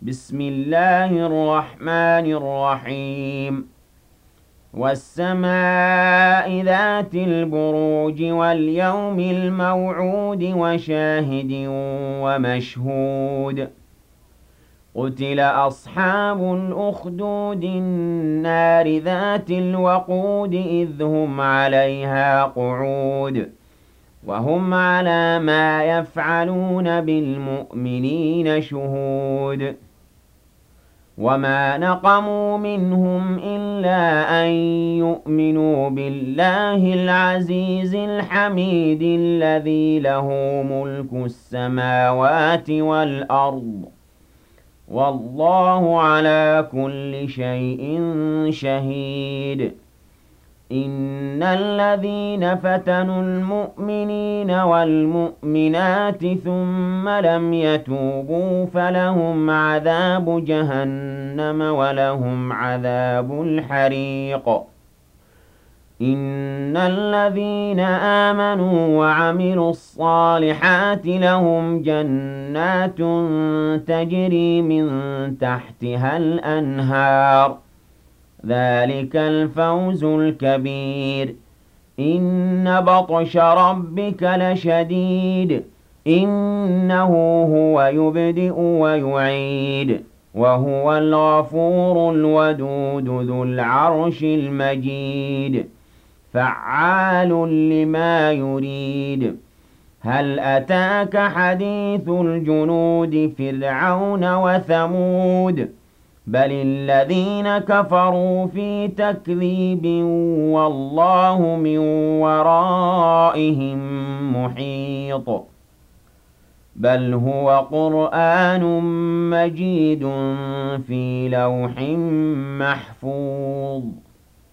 بسم الله الرحمن الرحيم والسماء ذات البروج واليوم الموعود وشاهد ومشهود قتل أصحاب الأخدود النار ذات الوقود إذ هم عليها قعود وهم على ما يفعلون بالمؤمنين شهود وما نقموا منهم إلا أن يؤمنوا بالله العزيز الحميد الذي له ملك السماوات والأرض والله على كل شيء شهيد إن الذين فتنوا المؤمنين والمؤمنات ثم لم يتوبوا فلهم عذاب جهنم ولهم عذاب الحريق إن الذين آمنوا وعملوا الصالحات لهم جنات تجري من تحتها الأنهار ذلك الفوز الكبير إن بطش ربك لشديد إنه هو يبدئ ويعيد وهو الغفور الودود ذو العرش المجيد فعال لما يريد هل أتاك حديث الجنود فرعون وثمود بل الذين كفروا في تكذيب والله من ورائهم محيط بل هو قرآن مجيد في لوح محفوظ